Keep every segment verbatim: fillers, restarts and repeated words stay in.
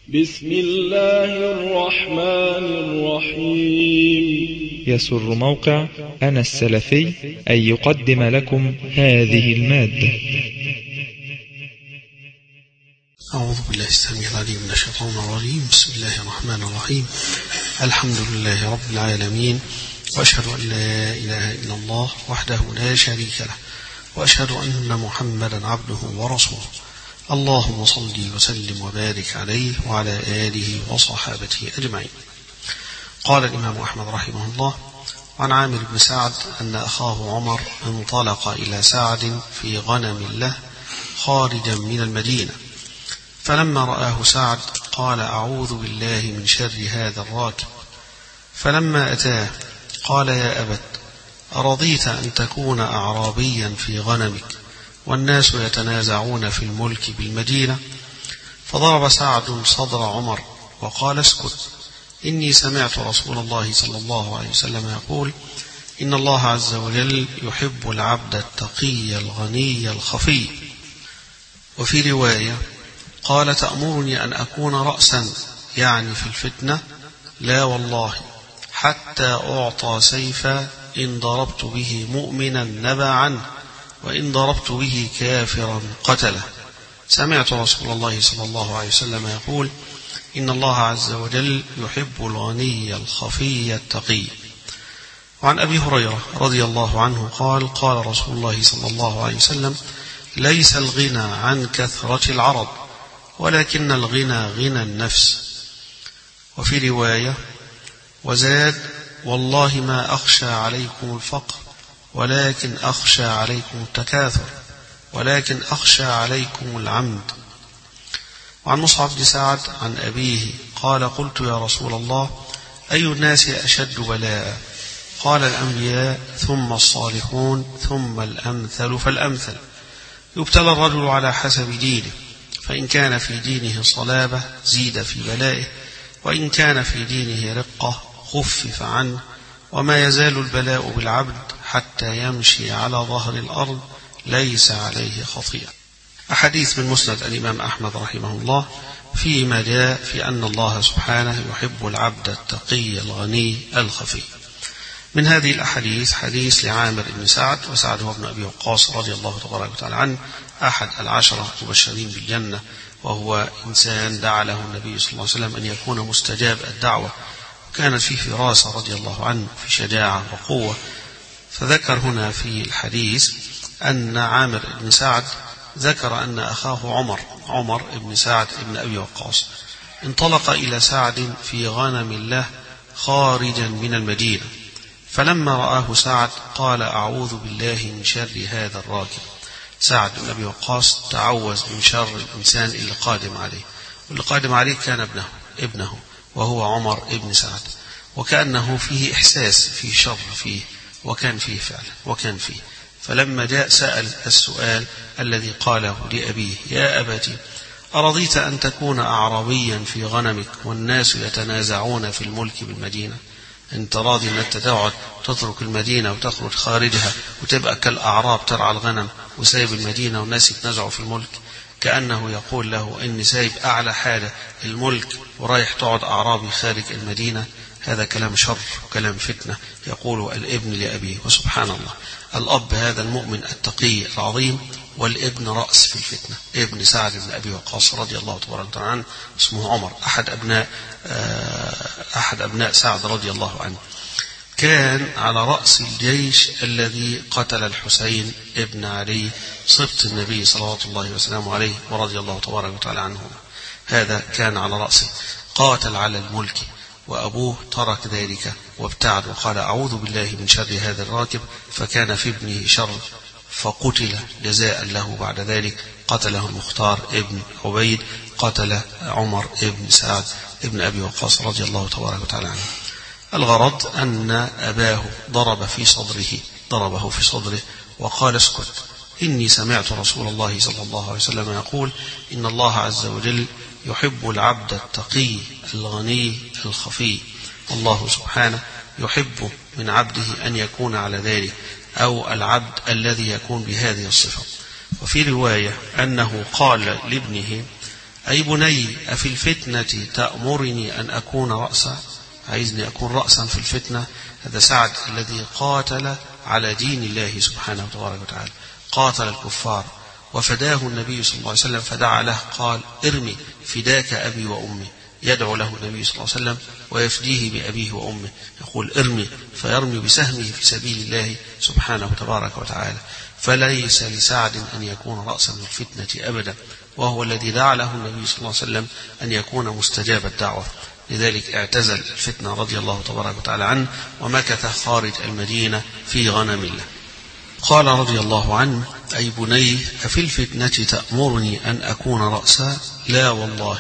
بسم الله الرحمن الرحيم. يسر موقع أنا السلفي أن يقدم لكم هذه المادة. أعوذ بالله السميع العليم من الشيطان الرجيم. بسم الله الرحمن الرحيم. الحمد لله رب العالمين، وأشهد أن لا إله إلا الله وحده لا شريك له، وأشهد أن محمدا عبده ورسوله. اللهم صل وسلم وبارك عليه وعلى آله وصحابته أجمعين. قال الإمام أحمد رحمه الله: عن عامر بن سعد أن أخاه عمر انطلق إلى سعد في غنم له خارجا من المدينة، فلما رآه سعد قال: أعوذ بالله من شر هذا الراكب. فلما أتاه قال: يا أبت، أرضيت أن تكون أعرابيا في غنمك والناس يتنازعون في الملك بالمدينة؟ فضرب سعد صدر عمر وقال: اسكت، إني سمعت رسول الله صلى الله عليه وسلم يقول: إن الله عز وجل يحب العبد التقي الغني الخفي. وفي رواية قال: تأمرني أن أكون رأسا، يعني في الفتنة؟ لا والله، حتى أعطى سيفا إن ضربت به مؤمنا نبى عنه، وإن ضربت به كافرا قتله. سمعت رسول الله صلى الله عليه وسلم يقول: إن الله عز وجل يحب الغني الخفي التقي. وعن أبي هريرة رضي الله عنه قال: قال رسول الله صلى الله عليه وسلم: ليس الغنى عن كثرة العرض، ولكن الغنى غنى النفس. وفي رواية وزاد: والله ما أخشى عليكم الفقر، ولكن أخشى عليكم التكاثر، ولكن أخشى عليكم العمد. وعن مصعب بن سعد عن أبيه قال: قلت يا رسول الله، أي الناس أشد بلاء؟ قال: الأنبياء، ثم الصالحون، ثم الأمثل فالأمثل. يبتلى الرجل على حسب دينه، فإن كان في دينه صلابة زيد في بلائه، وإن كان في دينه رقة خفف عنه، وما يزال البلاء بالعبد حتى يمشي على ظهر الأرض ليس عليه خطيئة. أحاديث من مسند الإمام أحمد رحمه الله فيما جاء في أن الله سبحانه يحب العبد التقي الغني الخفي. من هذه الأحاديث حديث لعامر بن سعد، وسعد هو ابن أبي وقاص رضي الله تبارك وتعالى عنه، أحد العشرة المبشرين بالجنة، وهو إنسان دعا له النبي صلى الله عليه وسلم أن يكون مستجاب الدعوة، كانت فيه فراسة رضي الله عنه، في شجاعة وقوة. فذكر هنا في الحديث أن عامر بن سعد ذكر أن أخاه عمر عمر بن سعد بن أبي وقاص انطلق إلى سعد في غنم له خارجا من المدينة، فلما رآه سعد قال: أعوذ بالله من شر هذا الراكب. سعد بن أبي وقاص تعوذ من شر الإنسان اللي قادم عليه، واللي قادم عليه كان ابنه ابنه وهو عمر بن سعد، وكأنه فيه إحساس فيه شر فيه، وكان فيه فعلا وكان فيه. فلما جاء سأل السؤال الذي قاله لأبيه: يا أبتي، أرضيت أن تكون أعرابيا في غنمك والناس يتنازعون في الملك بالمدينة؟ أنت راضي أن أنت تقعد تترك المدينة وتخرج خارجها وتبقى كالأعراب ترعى الغنم وسايب المدينة والناس يتنازعوا في الملك؟ كأنه يقول له: إني سايب أعلى حاجة الملك ورايح تقعد أعرابي خارج المدينة. هذا كلام شر وكلام فتنة يقول الابن لأبيه. وسبحان الله، الأب هذا المؤمن التقي العظيم، والابن رأس في الفتنة. ابن سعد بن أبي وقاص رضي الله تبارك وتعالى عنه اسمه عمر، أحد أبناء أحد أبناء سعد رضي الله عنه، كان على رأس الجيش الذي قتل الحسين ابن علي صبت النبي صلوات الله وسلامه عليه ورضي الله تبارك وتعالى عنه. هذا كان على رأسه، قاتل على الملك، وأبوه ترك ذلك وابتعد وقال: أعوذ بالله من شر هذا الراكب، فكان في ابنه شر فقتل جزاء له. بعد ذلك قتله المختار ابن عبيد، قتل عمر ابن سعد ابن أبي وقاص رضي الله تبارك وتعالى عنه. الغرض أن أباه ضرب في صدره ضربه في صدره وقال: اسكت، إني سمعت رسول الله صلى الله عليه وسلم يقول: إن الله عز وجل يحب العبد التقي الغني الخفي. الله سبحانه يحب من عبده أن يكون على ذلك، أو العبد الذي يكون بهذه الصفة. وفي رواية أنه قال لابنه: أي بني أفي الفتنة تأمرني أن أكون رأسا، عايزني أكون رأسا في الفتنة. هذا سعد الذي قاتل على دين الله سبحانه وتبارك وتعالى، قاتل الكفار وفداه النبي صلى الله عليه وسلم، فدعا له قال ارمي فداك أبي وأمي، يدعو له النبي صلى الله عليه وسلم ويفديه بأبيه وأمه، يقول ارمي، فيرمي بسهمه في سبيل الله سبحانه وتبارك وتعالى. فليس لسعد أن يكون رأسا للفتنة أبدا، وهو الذي دعا له النبي صلى الله عليه وسلم أن يكون مستجاب الدعوة، لذلك اعتزل الفتنة رضي الله تبارك وتعالى عنه، ومكث خارج المدينة في غنم الله. قال رضي الله عنه أي بني أفي الفتنة تأمرني أن أكون رأسا؟ لا والله،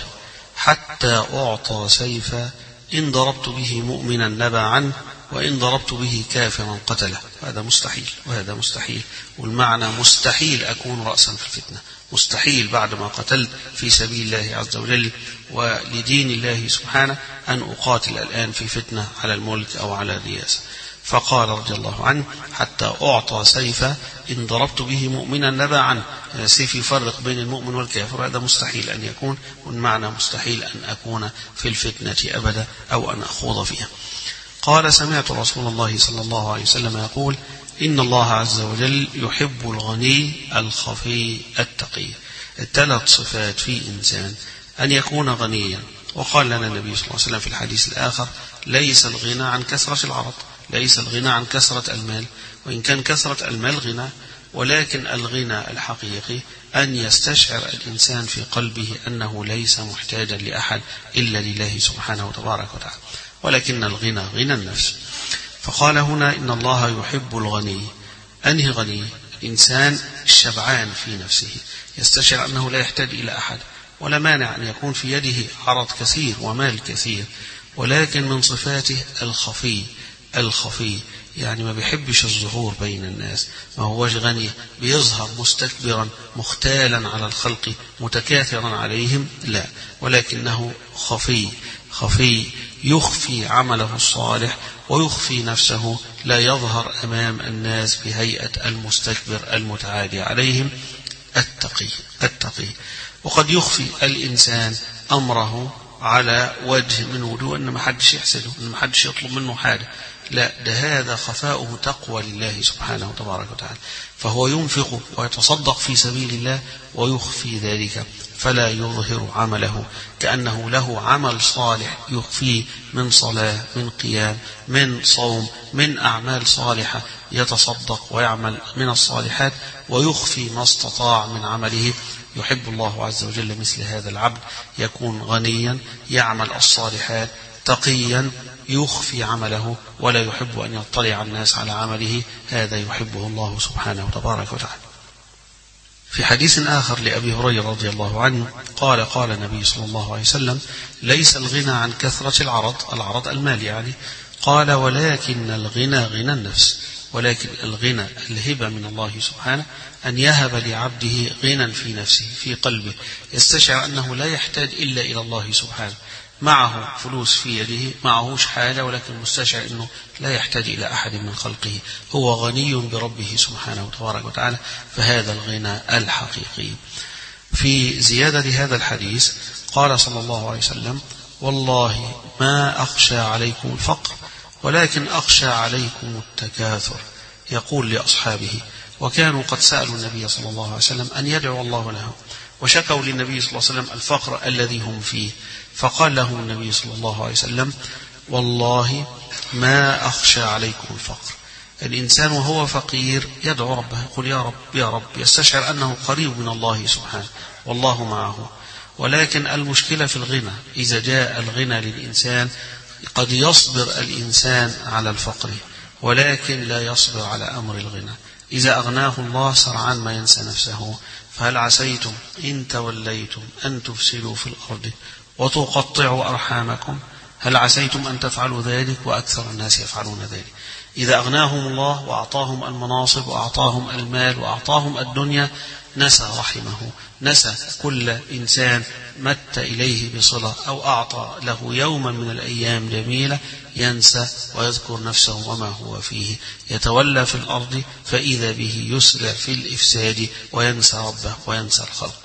حتى أعطى سيفا إن ضربت به مؤمنا نبى عنه، وإن ضربت به كافرا قتله. هذا مستحيل وهذا مستحيل، والمعنى مستحيل أكون رأسا في الفتنة، مستحيل بعد ما قتلت في سبيل الله عز وجل ولدين الله سبحانه أن أقاتل الآن في فتنة على الملك أو على الرياسة. فقال رضي الله عنه حتى أعطى سيفا إن ضربت به مؤمنا نبى عنه، سيف يفرق بين المؤمن والكافر، هذا مستحيل أن يكون، والمعنى مستحيل أن أكون في الفتنة أبدا أو أن أخوض فيها. قال سمعت رسول الله صلى الله عليه وسلم يقول إن الله عز وجل يحب الغني الخفي التقي. الثلاث صفات في إنسان: أن يكون غنيا، وقال لنا النبي صلى الله عليه وسلم في الحديث الآخر ليس الغنى عن كثرة العرض، ليس الغنى عن كثرة المال، وإن كان كثرة المال غنى، ولكن الغنى الحقيقي أن يستشعر الإنسان في قلبه أنه ليس محتاجا لأحد إلا لله سبحانه وتبارك وتعالى، ولكن الغنى غنى النفس. فقال هنا إن الله يحب الغني. أنهي غني؟ الإنسان الشبعان في نفسه، يستشعر أنه لا يحتاج إلى أحد، ولا مانع أن يكون في يده عرض كثير ومال كثير، ولكن من صفاته الخفي. الخفي يعني ما بيحبش الظهور بين الناس، ما هوش غني بيظهر مستكبرا مختالا على الخلق متكاثرا عليهم، لا، ولكنه خفي. خفي يخفي عمله الصالح ويخفي نفسه، لا يظهر أمام الناس بهيئة المستكبر المتعالي عليهم. التقي. التقي وقد يخفي الإنسان أمره على وجه من وجوه أن ما حدش يحسده، أن ما حدش يطلب منه حاجة، لا، ده هذا خفاؤه تقوى لله سبحانه وتبارك وتعالى، فهو ينفق ويتصدق في سبيل الله ويخفي ذلك، فلا يظهر عمله، كأنه له عمل صالح يخفيه من صلاة، من قيام، من صوم، من أعمال صالحة، يتصدق ويعمل من الصالحات ويخفي ما استطاع من عمله. يحب الله عز وجل مثل هذا العبد، يكون غنيا يعمل الصالحات، تقيا يخفي عمله ولا يحب أن يطلع الناس على عمله، هذا يحبه الله سبحانه وتبارك وتعالى. في حديث آخر لأبي هريرة رضي الله عنه قال قال النبي صلى الله عليه وسلم ليس الغنى عن كثرة العرض، العرض المال يعني، قال ولكن الغنى غنى النفس، ولكن الغنى الهبة من الله سبحانه أن يهب لعبده غنى في نفسه في قلبه، يستشعر أنه لا يحتاج إلا إلى الله سبحانه، معه فلوس في يده، معهوش حاجة، ولكن مستشعر أنه لا يحتاج إلى أحد من خلقه، هو غني بربه سبحانه وتبارك وتعالى، فهذا الغنى الحقيقي. في زيادة هذا الحديث قال صلى الله عليه وسلم والله ما أخشى عليكم الفقر ولكن أخشى عليكم التكاثر، يقول لأصحابه، وكانوا قد سألوا النبي صلى الله عليه وسلم أن يدعو الله لهم، وشكوا للنبي صلى الله عليه وسلم الفقر الذي هم فيه، فقال لهم النبي صلى الله عليه وسلم والله ما أخشى عليكم الفقر. الإنسان وهو فقير يدعو ربه، يقول يا رب يا رب، يستشعر أنه قريب من الله سبحانه والله معه، ولكن المشكلة في الغنى. إذا جاء الغنى للإنسان قد يصبر الإنسان على الفقر، ولكن لا يصبر على أمر الغنى. إذا أغناه الله سرعان ما ينسى نفسه، فهل عسيتم إن توليتم أن تفسدوا في الأرض وتقطعوا أرحامكم؟ هل عسيتم أن تفعلوا ذلك؟ وأكثر الناس يفعلون ذلك. إذا أغناهم الله وأعطاهم المناصب وأعطاهم المال وأعطاهم الدنيا نسى رحمه، نسى كل إنسان مت إليه بصلة أو أعطى له يوما من الأيام جميلة، ينسى ويذكر نفسه وما هو فيه، يتولى في الأرض فإذا به يسرع في الإفساد وينسى ربه وينسى الخلق.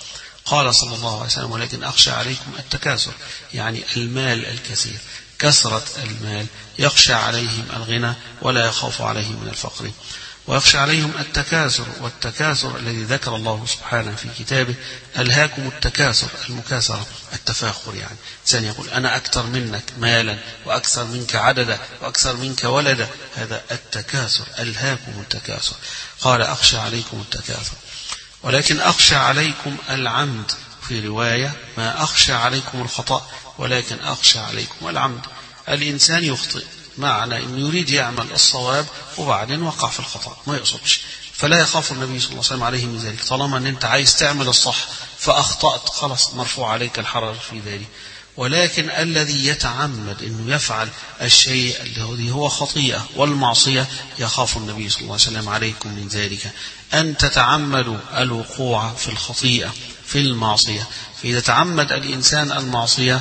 قال صلى الله عليه وسلم ولكن أخشى عليكم التكاثر، يعني المال الكثير، كثرة المال، يخشى عليهم الغنى ولا يخاف عليهم من الفقر، ويخشى عليهم التكاثر. والتكاثر الذي ذكر الله سبحانه في كتابه ألهاكم التكاثر، المكاثرة، التفاخر، يعني إنسان يقول أنا أكثر منك مالا وأكثر منك عددا وأكثر منك ولدا، هذا التكاثر، ألهاكم التكاثر. قال أخشى عليكم التكاثر ولكن أخشى عليكم العمد، في رواية ما أخشى عليكم الخطأ ولكن أخشى عليكم العمد. الإنسان يخطئ، معنى أنه يريد يعمل الصواب وبعدين وقع في الخطأ ما يقصدش، فلا يخاف النبي صلى الله عليه وسلم عليه من ذلك. طالما أن أنت عايز تعمل الصح فأخطأت خلاص مرفوع عليك الحرج في ذلك. ولكن الذي يتعمد أنه يفعل الشيء الذي هو خطيئة والمعصية يخاف النبي صلى الله عليه وسلم عليكم من ذلك، أن تتعمدوا الوقوع في الخطيئة في المعصية. فإذا تعمد الإنسان المعصية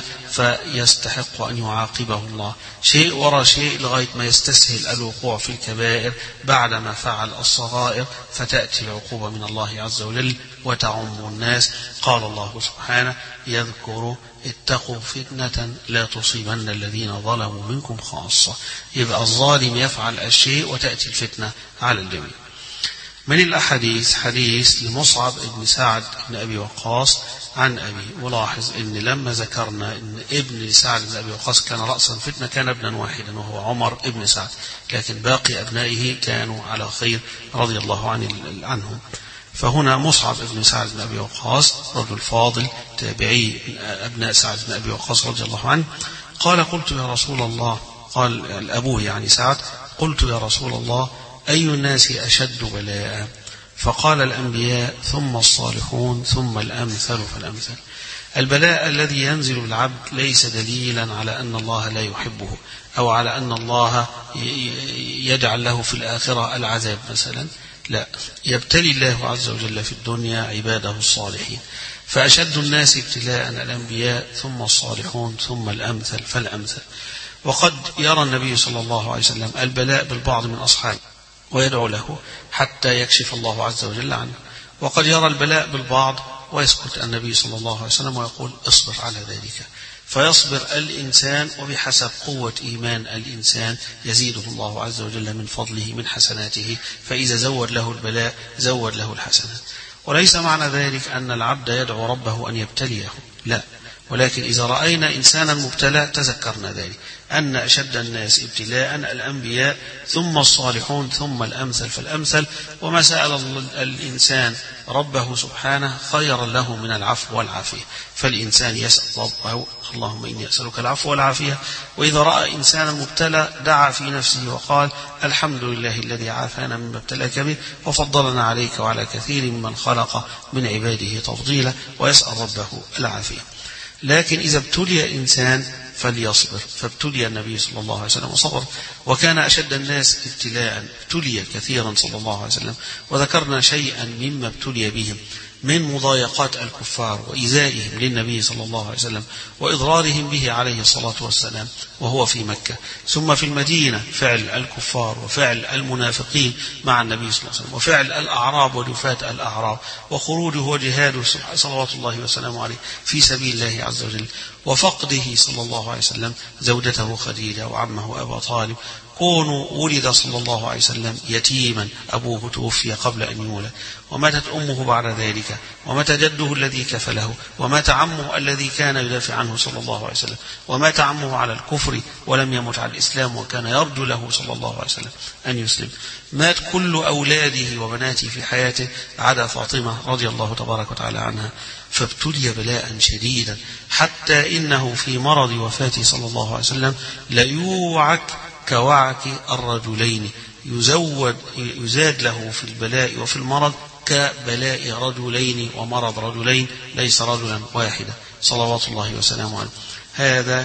فيستحق أن يعاقبه الله شيء وراء شيء لغاية ما يستسهل الوقوع في الكبائر بعدما فعل الصغائر، فتأتي العقوبة من الله عز وجل وتعم الناس. قال الله سبحانه يذكر اتقوا فتنة لا تصيبن الذين ظلموا منكم خاصة. يبقى الظالم يفعل الشيء وتأتي الفتنة على الجميع. من الأحاديث حديث لمصعب بن سعد بن أبي وقاص عن أبي. ولاحظ أن لما ذكرنا أن ابن سعد بن أبي وقاص كان رأسا فتنة كان ابنا واحدا وهو عمر بن سعد، لكن باقي أبنائه كانوا على خير رضي الله عنهم. فهنا مصعب بن سعد بن أبي وقاص رجل فاضل تابعي من أبناء سعد بن أبي وقاص رضي الله عنه قال قلت يا رسول الله، قال الأبوه يعني سعد، قلت يا رسول الله أي الناس أشد بلاء؟ فقال الأنبياء ثم الصالحون ثم الأمثل فالأمثل. البلاء الذي ينزل بالعبد ليس دليلا على أن الله لا يحبه أو على أن الله يجعل له في الآخرة العذاب مثلا، لا، يبتلي الله عز وجل في الدنيا عباده الصالحين. فأشد الناس ابتلاء الأنبياء ثم الصالحون ثم الأمثل فالأمثل. وقد يرى النبي صلى الله عليه وسلم البلاء بالبعض من أصحابه ويدعو له حتى يكشف الله عز وجل عنه، وقد يرى البلاء بالبعض ويسكت النبي صلى الله عليه وسلم ويقول اصبر على ذلك. فيصبر الإنسان وبحسب قوة إيمان الإنسان يزيده الله عز وجل من فضله من حسناته، فإذا زود له البلاء زود له الحسنات. وليس معنى ذلك أن العبد يدعو ربه أن يبتليه، لا، ولكن إذا رأينا إنسانا مبتلى تذكرنا ذلك أن أشد الناس ابتلاء الأنبياء ثم الصالحون ثم الأمثل فالأمثل. وما سأل الإنسان ربه سبحانه خيرا له من العفو والعافية، فالإنسان يسأل ربه اللهم إني أسألك العفو والعافية. وإذا رأى إنسانا مبتلى دعا في نفسه وقال الحمد لله الذي عافانا مما ابتلاك به وفضلنا عليك وعلى كثير ممن خلق من عباده تفضيلا، ويسأل ربه العافية. لكن إذا ابتلي إنسان فليصبر، فابتلي النبي صلى الله عليه وسلم وصبر، وكان أشد الناس ابتلاء، ابتلي كثيرا صلى الله عليه وسلم. وذكرنا شيئا مما ابتلي بهم من مضايقات الكفار وإيذائهم للنبي صلى الله عليه وسلم وإضرارهم به عليه الصلاة والسلام وهو في مكة، ثم في المدينة فعل الكفار وفعل المنافقين مع النبي صلى الله عليه وسلم وفعل الأعراب ودفاة الأعراب وخروجه وجهاده صلوات الله وسلامه عليه في سبيل الله عز وجل، وفقده صلى الله عليه وسلم زوجته خديجة وعمه أبا طالب. كونوا ولد صلى الله عليه وسلم يتيما، أبوه توفي قبل أن يولد، وماتت أمه بعد ذلك، ومات جده الذي كفله، ومات عمه الذي كان يدافع عنه صلى الله عليه وسلم، ومات عمه على الكفر ولم يمت على الإسلام وكان يرجو له صلى الله عليه وسلم أن يسلم. مات كل أولاده وبناته في حياته عدا فاطمة رضي الله تبارك وتعالى عنها، فابتلي بلاء شديدا حتى إنه في مرض وفاته صلى الله عليه وسلم ليوعك كوعك الرجلين، يزود يزاد له في البلاء وفي المرض كبلاء رجلين ومرض رجلين، ليس رجلا واحدا صلوات الله وسلامه عليه. هذا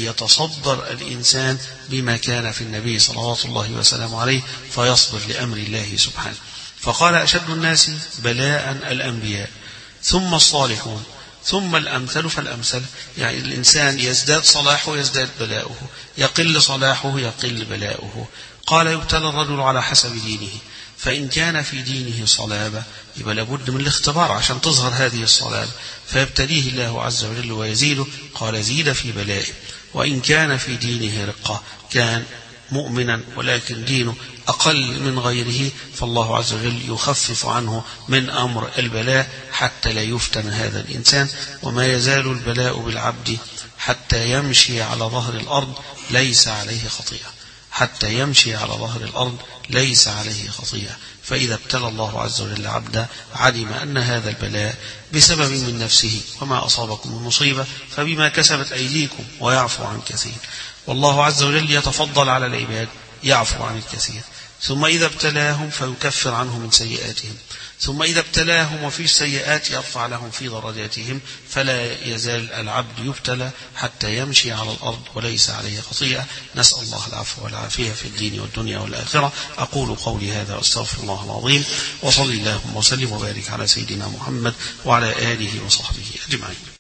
ليتصدر الإنسان بما كان في النبي صلوات الله وسلامه عليه فيصبر لأمر الله سبحانه. فقال أشد الناس بلاء الأنبياء ثم الصالحون ثم الأمثل فالأمثل، يعني الإنسان يزداد صلاحه يزداد بلاؤه، يقل صلاحه يقل بلاؤه. قال يبتلى الرجل على حسب دينه، فإن كان في دينه صلابة يبقى لابد من الاختبار عشان تظهر هذه الصلابة، فيبتليه الله عز وجل ويزيده. قال زيد في بلائه، وإن كان في دينه رقة، كان مؤمنا ولكن دينه أقل من غيره، فالله عز وجل يخفف عنه من أمر البلاء حتى لا يفتن هذا الإنسان. وما يزال البلاء بالعبد حتى يمشي على ظهر الأرض ليس عليه خطيئة، حتى يمشي على ظهر الأرض ليس عليه خطيئة. فإذا ابتلى الله عز وجل عبدا علم أن هذا البلاء بسبب من نفسه، وما أصابكم من مصيبة فبما كسبت أيديكم ويعفو عن كثير. والله عز وجل يتفضل على العباد، يعفو عن الكثير. ثم إذا ابتلاهم فيكفر عنهم من سيئاتهم، ثم إذا ابتلاهم وفي السيئات يرفع لهم في درجاتهم. فلا يزال العبد يبتلى حتى يمشي على الأرض وليس عليه خطيئة. نسأل الله العفو والعافية في الدين والدنيا والآخرة. أقول قولي هذا واستغفر الله العظيم، وصلي اللهم وسلم وبارك على سيدنا محمد وعلى آله وصحبه أجمعين.